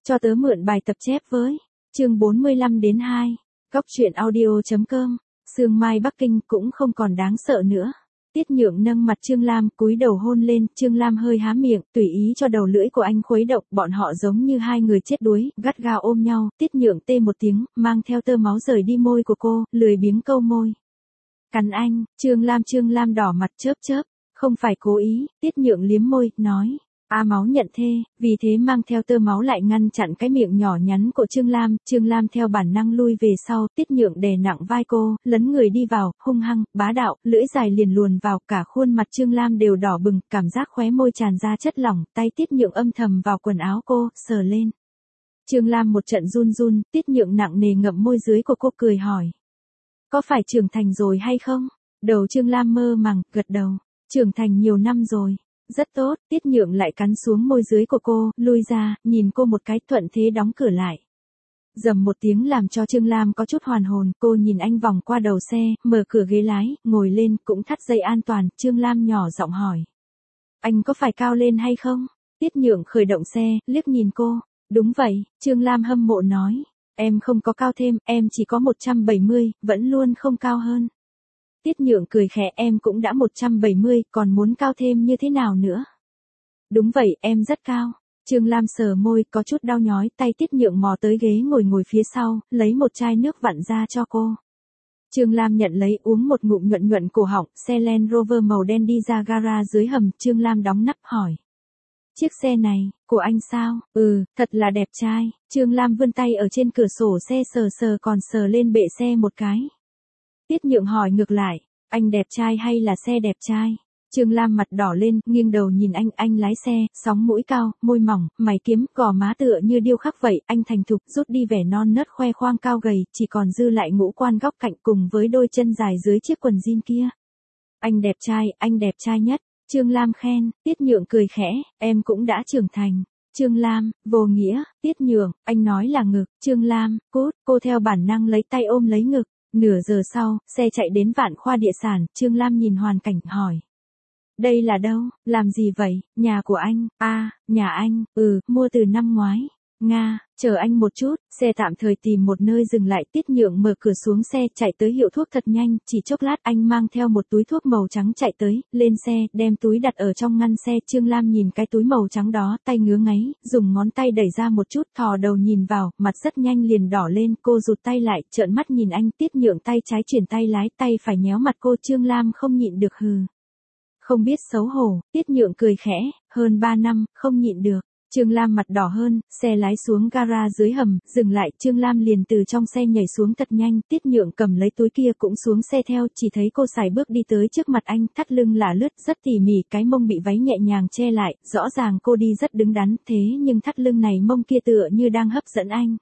Cho tớ mượn bài tập chép với. Chương 45 đến 2. Cóc truyện audio.com. Sương mai Bắc Kinh cũng không còn đáng sợ nữa. Tiết Nhượng nâng mặt Trương Lam, cúi đầu hôn lên, Trương Lam hơi há miệng, tùy ý cho đầu lưỡi của anh khuấy động, bọn họ giống như hai người chết đuối, gắt gao ôm nhau, Tiết Nhượng tê một tiếng, mang theo tơ máu rời đi môi của cô, lười biếng câu môi. Cắn anh, Trương Lam đỏ mặt chớp chớp, không phải cố ý, Tiết Nhượng liếm môi, nói. Máu nhận thê, vì thế mang theo tơ máu lại ngăn chặn cái miệng nhỏ nhắn của Trương Lam theo bản năng lui về sau, Tiết Nhượng đè nặng vai cô, lấn người đi vào, hung hăng, bá đạo, lưỡi dài liền luồn vào, cả khuôn mặt Trương Lam đều đỏ bừng, cảm giác khóe môi tràn ra chất lỏng, tay Tiết Nhượng âm thầm vào quần áo cô, sờ lên. Trương Lam một trận run run, Tiết Nhượng nặng nề ngậm môi dưới của cô cười hỏi. Có phải trưởng thành rồi hay không? Đầu Trương Lam mơ màng, gật đầu, trưởng thành nhiều năm rồi. Rất tốt, Tiết Nhượng lại cắn xuống môi dưới của cô, lui ra, nhìn cô một cái, thuận thế đóng cửa lại. Dầm một tiếng làm cho Trương Lam có chút hoàn hồn, cô nhìn anh vòng qua đầu xe, mở cửa ghế lái, ngồi lên, cũng thắt dây an toàn, Trương Lam nhỏ giọng hỏi. Anh có phải cao lên hay không? Tiết Nhượng khởi động xe, liếc nhìn cô. Đúng vậy, Trương Lam hâm mộ nói. Em không có cao thêm, em chỉ có 170, vẫn luôn không cao hơn. Tiết Nhượng cười khẽ, em cũng đã 170, còn muốn cao thêm như thế nào nữa? Đúng vậy, em rất cao. Trương Lam sờ môi, có chút đau nhói, tay Tiết Nhượng mò tới ghế ngồi phía sau, lấy một chai nước vặn ra cho cô. Trương Lam nhận lấy, uống một ngụm nhuận cổ họng, xe Land Rover màu đen đi ra gara dưới hầm, Trương Lam đóng nắp hỏi. Chiếc xe này, của anh sao? Thật là đẹp trai. Trương Lam vươn tay ở trên cửa sổ xe sờ còn sờ lên bệ xe một cái. Tiết Nhượng hỏi ngược lại, anh đẹp trai hay là xe đẹp trai? Trương Lam mặt đỏ lên, nghiêng đầu nhìn anh lái xe, sóng mũi cao, môi mỏng, mày kiếm, gò má tựa như điêu khắc vậy, anh thành thục, rút đi vẻ non nớt khoe khoang cao gầy, chỉ còn dư lại ngũ quan góc cạnh cùng với đôi chân dài dưới chiếc quần jean kia. Anh đẹp trai nhất, Trương Lam khen, Tiết Nhượng cười khẽ, em cũng đã trưởng thành. Trương Lam, vô nghĩa, Tiết Nhượng, anh nói là ngực, Trương Lam, cút, cô theo bản năng lấy tay ôm lấy ngực. Nửa giờ sau, xe chạy đến Vạn Khoa Địa Sản, Trương Lam nhìn hoàn cảnh, hỏi. Đây là đâu, làm gì vậy, nhà của anh, nhà anh, mua từ năm ngoái. Nga, chờ anh một chút, xe tạm thời tìm một nơi dừng lại, Tiết Nhượng mở cửa xuống xe, chạy tới hiệu thuốc thật nhanh, chỉ chốc lát anh mang theo một túi thuốc màu trắng chạy tới, lên xe, đem túi đặt ở trong ngăn xe, Trương Lam nhìn cái túi màu trắng đó, tay ngứa ngáy, dùng ngón tay đẩy ra một chút, thò đầu nhìn vào, mặt rất nhanh liền đỏ lên, cô rụt tay lại, trợn mắt nhìn anh, Tiết Nhượng tay trái chuyển tay lái, tay phải nhéo mặt cô, Trương Lam không nhịn được hừ. Không biết xấu hổ, Tiết Nhượng cười khẽ, hơn 3 năm, không nhịn được. Trương Lam mặt đỏ hơn, xe lái xuống gara dưới hầm, dừng lại, Trương Lam liền từ trong xe nhảy xuống thật nhanh, Tiết Nhượng cầm lấy túi kia cũng xuống xe theo, chỉ thấy cô sải bước đi tới trước mặt anh, thắt lưng lả lướt, rất tỉ mỉ, cái mông bị váy nhẹ nhàng che lại, rõ ràng cô đi rất đứng đắn, thế nhưng thắt lưng này mông kia tựa như đang hấp dẫn anh.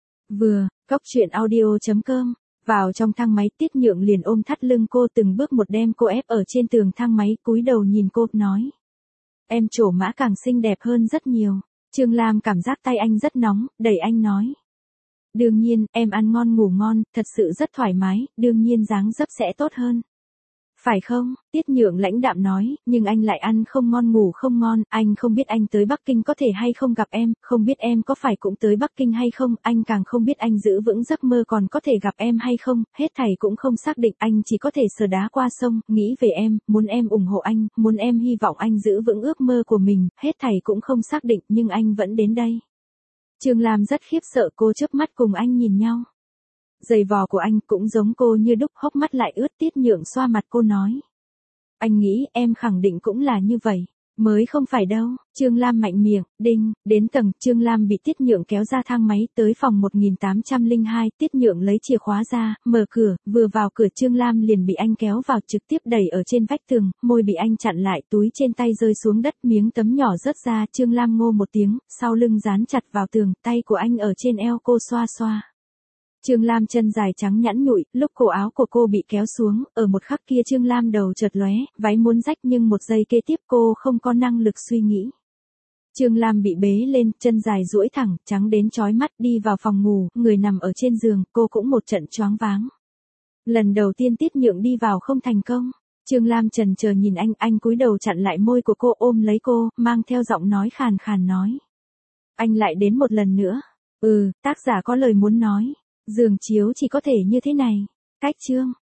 Cóc truyện audio.com. Vào trong thang máy, Tiết Nhượng liền ôm thắt lưng cô, từng bước một đem cô ép ở trên tường thang máy, cúi đầu nhìn cô, nói. Em trổ mã càng xinh đẹp hơn rất nhiều. Trương Lam cảm giác tay anh rất nóng, đẩy anh nói. Đương nhiên, em ăn ngon ngủ ngon, thật sự rất thoải mái, đương nhiên dáng dấp sẽ tốt hơn. Phải không? Tiết Nhượng lãnh đạm nói, nhưng anh lại ăn không ngon ngủ không ngon, anh không biết anh tới Bắc Kinh có thể hay không gặp em, không biết em có phải cũng tới Bắc Kinh hay không, anh càng không biết anh giữ vững giấc mơ còn có thể gặp em hay không, hết thảy cũng không xác định, anh chỉ có thể sờ đá qua sông, nghĩ về em, muốn em ủng hộ anh, muốn em hy vọng anh giữ vững ước mơ của mình, hết thảy cũng không xác định, nhưng anh vẫn đến đây. Trương Lam rất khiếp sợ, cô chớp mắt cùng anh nhìn nhau. Giày vò của anh cũng giống cô như đúc, hốc mắt lại ướt, Tiết Nhượng xoa mặt cô nói. Anh nghĩ em khẳng định cũng là như vậy. Mới không phải đâu, Trương Lam mạnh miệng, đinh, đến tầng, Trương Lam bị Tiết Nhượng kéo ra thang máy, tới phòng 1802, Tiết Nhượng lấy chìa khóa ra, mở cửa, vừa vào cửa Trương Lam liền bị anh kéo vào, trực tiếp đẩy ở trên vách tường, môi bị anh chặn lại, túi trên tay rơi xuống đất, miếng tấm nhỏ rớt ra, Trương Lam ngô một tiếng, sau lưng dán chặt vào tường, tay của anh ở trên eo cô xoa xoa. Trương Lam chân dài trắng nhẵn nhụi, lúc cổ áo của cô bị kéo xuống, ở một khắc kia Trương Lam đầu chợt lóe, váy muốn rách nhưng một giây kế tiếp cô không có năng lực suy nghĩ. Trương Lam bị bế lên, chân dài duỗi thẳng, trắng đến chói mắt, đi vào phòng ngủ, người nằm ở trên giường, cô cũng một trận choáng váng. Lần đầu tiên Tiết Nhượng đi vào không thành công. Trương Lam chần chờ nhìn anh cúi đầu chặn lại môi của cô, ôm lấy cô, mang theo giọng nói khàn khàn nói. Anh lại đến một lần nữa. Tác giả có lời muốn nói. Giường chiếu chỉ có thể như thế này. Cách chương.